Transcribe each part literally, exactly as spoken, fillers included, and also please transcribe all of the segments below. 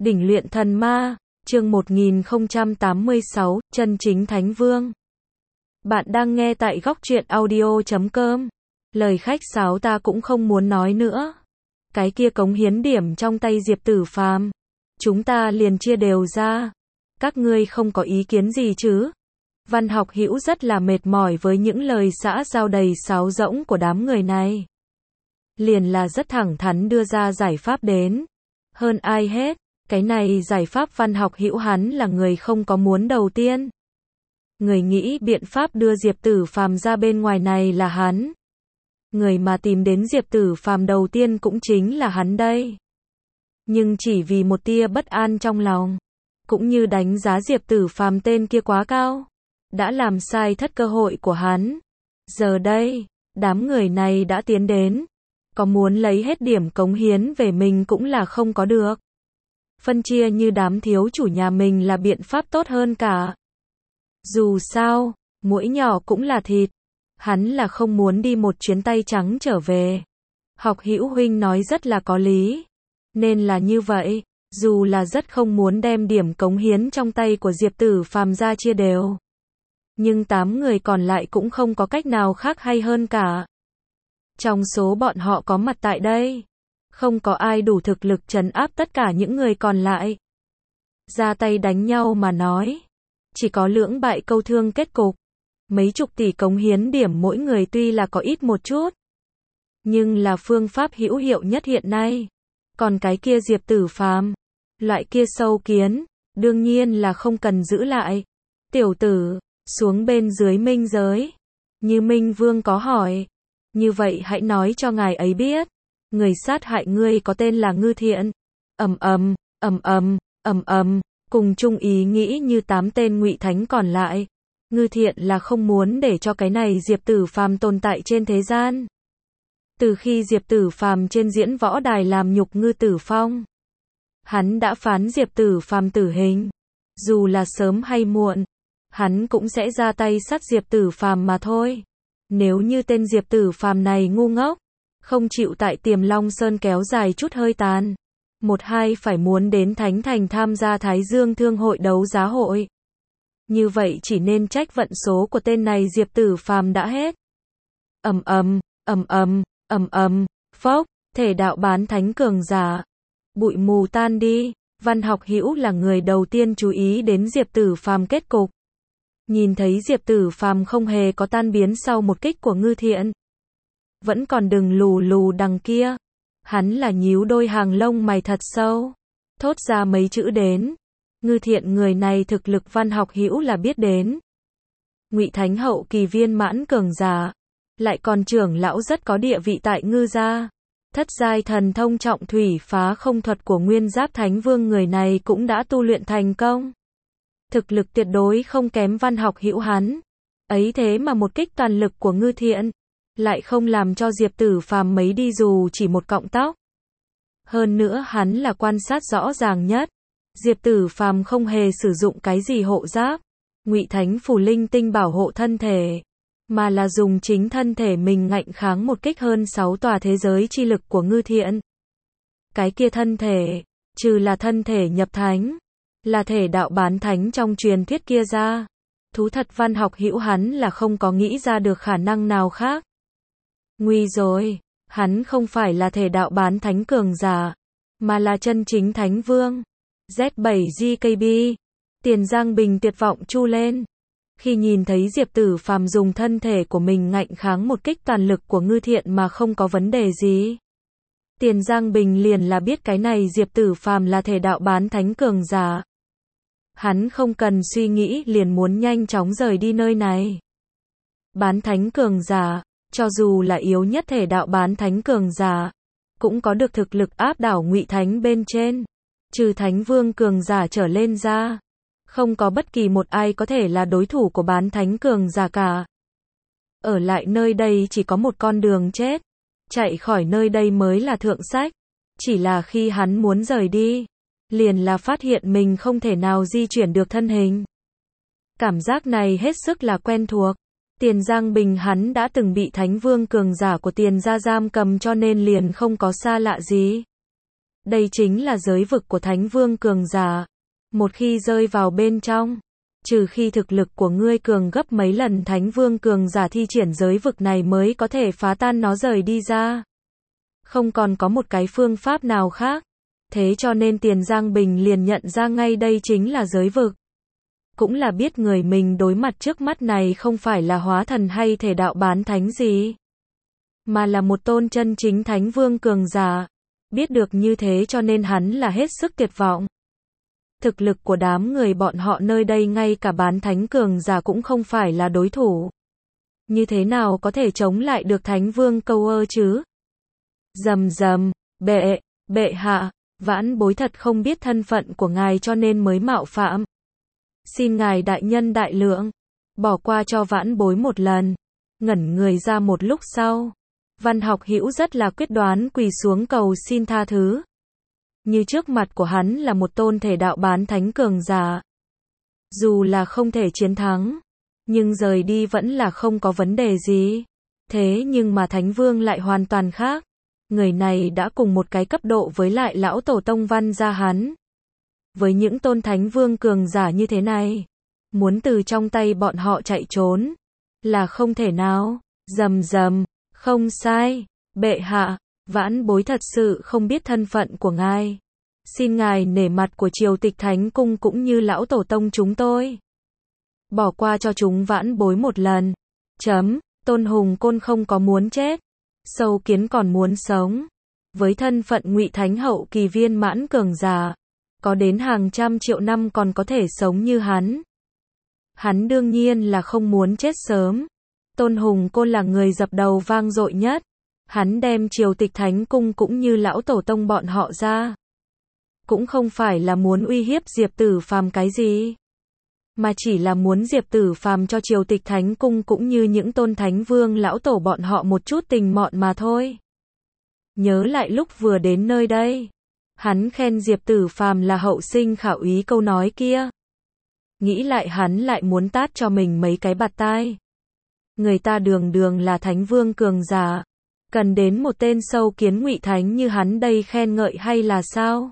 Đỉnh luyện thần ma, chương một nghìn không trăm tám mươi sáu, chân chính Thánh Vương. Bạn đang nghe tại góc truyện audio chấm com. Lời khách sáo ta cũng không muốn nói nữa. Cái kia cống hiến điểm trong tay Diệp Tử Phàm, chúng ta liền chia đều ra. Các ngươi không có ý kiến gì chứ? Văn Học Hữu rất là mệt mỏi với những lời xã giao đầy sáo rỗng của đám người này. Liền là rất thẳng thắn đưa ra giải pháp đến. Hơn ai hết, cái này giải pháp Văn Học Hữu hắn là người không có muốn đầu tiên. Người nghĩ biện pháp đưa Diệp Tử Phàm ra bên ngoài này là hắn. Người mà tìm đến Diệp Tử Phàm đầu tiên cũng chính là hắn đây. Nhưng chỉ vì một tia bất an trong lòng, cũng như đánh giá Diệp Tử Phàm tên kia quá cao, đã làm sai thất cơ hội của hắn. Giờ đây, đám người này đã tiến đến, có muốn lấy hết điểm cống hiến về mình cũng là không có được. Phân chia như đám thiếu chủ nhà mình là biện pháp tốt hơn cả. Dù sao, muỗi nhỏ cũng là thịt. Hắn là không muốn đi một chuyến tay trắng trở về. Học Hữu huynh nói rất là có lý. Nên là như vậy, dù là rất không muốn đem điểm cống hiến trong tay của Diệp Tử Phàm ra chia đều. Nhưng tám người còn lại cũng không có cách nào khác hay hơn cả. Trong số bọn họ có mặt tại đây, không có ai đủ thực lực trấn áp tất cả những người còn lại. Ra tay đánh nhau mà nói, chỉ có lưỡng bại câu thương kết cục. Mấy chục tỷ cống hiến điểm mỗi người tuy là có ít một chút, nhưng là phương pháp hữu hiệu nhất hiện nay. Còn cái kia Diệp Tử Phàm, loại kia sâu kiến, đương nhiên là không cần giữ lại. Tiểu tử, xuống bên dưới minh giới. Như Minh Vương có hỏi, như vậy hãy nói cho ngài ấy biết, người sát hại ngươi có tên là Ngư Thiện. Ầm ầm, ầm ầm, ầm ầm, cùng chung ý nghĩ như tám tên ngụy thánh còn lại. Ngư Thiện là không muốn để cho cái này Diệp Tử Phàm tồn tại trên thế gian. Từ khi Diệp Tử Phàm trên diễn võ đài làm nhục Ngư Tử Phong, hắn đã phán Diệp Tử Phàm tử hình. Dù là sớm hay muộn, hắn cũng sẽ ra tay sát Diệp Tử Phàm mà thôi. Nếu như tên Diệp Tử Phàm này ngu ngốc, không chịu tại Tiềm Long Sơn kéo dài chút hơi tàn, một hai phải muốn đến Thánh Thành tham gia Thái Dương Thương hội đấu giá hội. Như vậy chỉ nên trách vận số của tên này Diệp Tử Phàm đã hết. Ầm ầm, ầm ầm, ầm ầm, phốc, thể đạo bán thánh cường giả. Bụi mù tan đi, Văn Học Hữu là người đầu tiên chú ý đến Diệp Tử Phàm kết cục. Nhìn thấy Diệp Tử Phàm không hề có tan biến sau một kích của Ngư Thiện, vẫn còn đừng lù lù đằng kia, hắn là nhíu đôi hàng lông mày thật sâu, thốt ra mấy chữ đến. Ngư Thiện người này thực lực Văn Học Hữu là biết đến. Ngụy Thánh hậu kỳ viên mãn cường giả, lại còn trưởng lão rất có địa vị tại Ngư gia. Thất giai thần thông trọng thủy phá không thuật của Nguyên Giáp Thánh Vương người này cũng đã tu luyện thành công. Thực lực tuyệt đối không kém Văn Học Hữu hắn. Ấy thế mà một kích toàn lực của Ngư Thiện lại không làm cho Diệp Tử Phàm mấy đi dù chỉ một cọng tóc. Hơn nữa hắn là quan sát rõ ràng nhất. Diệp Tử Phàm không hề sử dụng cái gì hộ giáp, Ngụy Thánh phù linh tinh bảo hộ thân thể, mà là dùng chính thân thể mình ngạnh kháng một kích hơn sáu tòa thế giới chi lực của Ngư Thiện. Cái kia thân thể, trừ là thân thể nhập thánh, là thể đạo bán thánh trong truyền thuyết kia ra, thú thật Văn Học Hữu hắn là không có nghĩ ra được khả năng nào khác. Nguy rồi, hắn không phải là thể đạo bán thánh cường giả, mà là chân chính Thánh Vương. Z bảy G K B, Tiền Giang Bình tuyệt vọng chu lên. Khi nhìn thấy Diệp Tử Phàm dùng thân thể của mình ngạnh kháng một kích toàn lực của Ngư Thiện mà không có vấn đề gì, Tiền Giang Bình liền là biết cái này Diệp Tử Phàm là thể đạo bán thánh cường giả. Hắn không cần suy nghĩ liền muốn nhanh chóng rời đi nơi này. Bán thánh cường giả, cho dù là yếu nhất thể đạo bán thánh cường giả, cũng có được thực lực áp đảo Ngụy Thánh bên trên. Trừ Thánh Vương cường giả trở lên ra, không có bất kỳ một ai có thể là đối thủ của bán thánh cường giả cả. Ở lại nơi đây chỉ có một con đường chết, chạy khỏi nơi đây mới là thượng sách. Chỉ là khi hắn muốn rời đi, liền là phát hiện mình không thể nào di chuyển được thân hình. Cảm giác này hết sức là quen thuộc. Tiền Giang Bình hắn đã từng bị Thánh Vương cường giả của Tiền gia giam cầm cho nên liền không có xa lạ gì. Đây chính là giới vực của Thánh Vương cường giả. Một khi rơi vào bên trong, trừ khi thực lực của ngươi cường gấp mấy lần Thánh Vương cường giả thi triển giới vực này mới có thể phá tan nó rời đi ra. Không còn có một cái phương pháp nào khác. Thế cho nên Tiền Giang Bình liền nhận ra ngay đây chính là giới vực. Cũng là biết người mình đối mặt trước mắt này không phải là hóa thần hay thể đạo bán thánh gì, mà là một tôn chân chính Thánh Vương cường giả. Biết được như thế cho nên hắn là hết sức tuyệt vọng. Thực lực của đám người bọn họ nơi đây ngay cả bán thánh cường giả cũng không phải là đối thủ. Như thế nào có thể chống lại được Thánh Vương câu ơ chứ? Rầm rầm, bệ, bệ hạ, vãn bối thật không biết thân phận của ngài cho nên mới mạo phạm. Xin ngài đại nhân đại lượng, bỏ qua cho vãn bối một lần. Ngẩn người ra một lúc sau, Văn Học Hữu rất là quyết đoán quỳ xuống cầu xin tha thứ. Như trước mặt của hắn là một tôn thể đạo bán thánh cường giả. Dù là không thể chiến thắng, nhưng rời đi vẫn là không có vấn đề gì. Thế nhưng mà Thánh Vương lại hoàn toàn khác. Người này đã cùng một cái cấp độ với lại lão tổ tông Văn gia hắn. Với những tôn Thánh Vương cường giả như thế này, muốn từ trong tay bọn họ chạy trốn là không thể nào. Rầm rầm, không sai, bệ hạ, vãn bối thật sự không biết thân phận của ngài. Xin ngài nể mặt của Triều Tịch Thánh Cung cũng như lão tổ tông chúng tôi. Bỏ qua cho chúng vãn bối một lần. Chấm, Tôn Hùng Côn không có muốn chết. Sâu Kiến còn muốn sống. Với thân phận Ngụy Thánh hậu kỳ viên mãn cường giả, có đến hàng trăm triệu năm còn có thể sống như hắn. Hắn đương nhiên là không muốn chết sớm. Tôn Hùng Côn là người dập đầu vang dội nhất. Hắn đem Triều Tịch Thánh Cung cũng như lão tổ tông bọn họ ra. Cũng không phải là muốn uy hiếp Diệp Tử Phàm cái gì, mà chỉ là muốn Diệp Tử Phàm cho Triều Tịch Thánh Cung cũng như những tôn Thánh Vương lão tổ bọn họ một chút tình mọn mà thôi. Nhớ lại lúc vừa đến nơi đây, hắn khen Diệp Tử Phàm là hậu sinh khảo ý câu nói kia. Nghĩ lại hắn lại muốn tát cho mình mấy cái bạt tai. Người ta đường đường là Thánh Vương cường giả, cần đến một tên Sâu Kiến Ngụy Thánh như hắn đây khen ngợi hay là sao?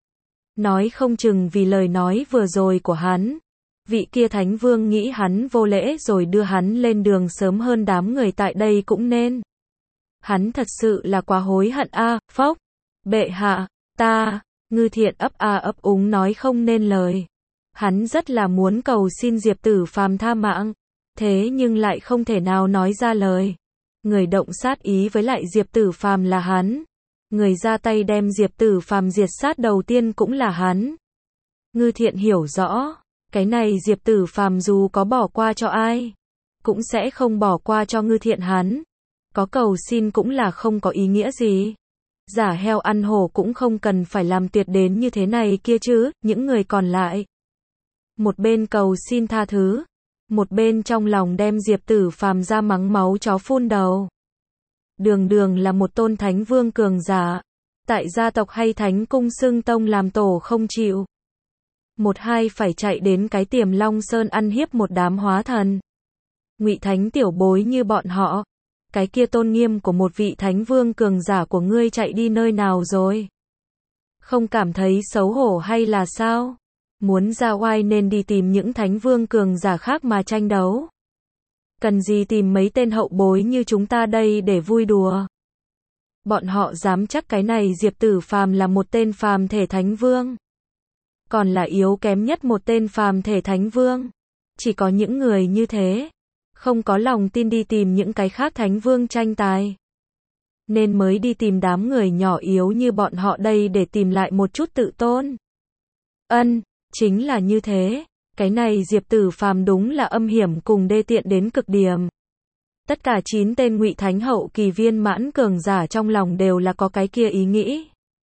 Nói không chừng vì lời nói vừa rồi của hắn, vị kia Thánh Vương nghĩ hắn vô lễ rồi đưa hắn lên đường sớm hơn đám người tại đây cũng nên. Hắn thật sự là quá hối hận a. À, phốc. Bệ hạ, ta, Ngư Thiện ấp a ấp úng nói không nên lời. Hắn rất là muốn cầu xin Diệp Tử Phàm tha mạng, thế nhưng lại không thể nào nói ra lời. Người động sát ý với lại Diệp Tử Phàm là hắn. Người ra tay đem Diệp Tử Phàm diệt sát đầu tiên cũng là hắn. Ngư Thiện hiểu rõ, cái này Diệp Tử Phàm dù có bỏ qua cho ai, cũng sẽ không bỏ qua cho Ngư Thiện hắn. Có cầu xin cũng là không có ý nghĩa gì. Giả heo ăn hổ cũng không cần phải làm tuyệt đến như thế này kia chứ. Những người còn lại, một bên cầu xin tha thứ, một bên trong lòng đem Diệp Tử Phàm ra mắng máu chó phun đầu. Đường đường là một tôn Thánh Vương cường giả, tại gia tộc hay Thánh Cung xưng tông làm tổ không chịu. Một hai phải chạy đến cái Tiềm Long Sơn ăn hiếp một đám hóa thần. Ngụy Thánh tiểu bối như bọn họ, cái kia tôn nghiêm của một vị Thánh Vương cường giả của ngươi chạy đi nơi nào rồi? Không cảm thấy xấu hổ hay là sao? Muốn ra oai nên đi tìm những Thánh Vương cường giả khác mà tranh đấu. Cần gì tìm mấy tên hậu bối như chúng ta đây để vui đùa. Bọn họ dám chắc cái này Diệp Tử Phàm là một tên phàm thể Thánh Vương, còn là yếu kém nhất một tên phàm thể Thánh Vương. Chỉ có những người như thế, không có lòng tin đi tìm những cái khác Thánh Vương tranh tài, nên mới đi tìm đám người nhỏ yếu như bọn họ đây để tìm lại một chút tự tôn. Ân, chính là như thế. Cái này Diệp Tử Phàm đúng là âm hiểm cùng đê tiện đến cực điểm. Tất cả chín tên Ngụy Thánh hậu kỳ viên mãn cường giả trong lòng đều là có cái kia ý nghĩ.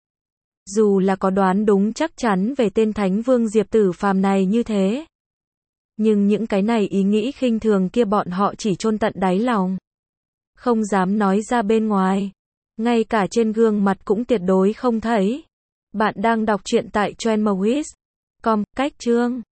Dù là có đoán đúng chắc chắn về tên Thánh Vương Diệp Tử Phàm này như thế, nhưng những cái này ý nghĩ khinh thường kia bọn họ chỉ chôn tận đáy lòng, không dám nói ra bên ngoài, ngay cả trên gương mặt cũng tuyệt đối không thấy. Bạn đang đọc truyện tại Trendmovies chấm com, cách chương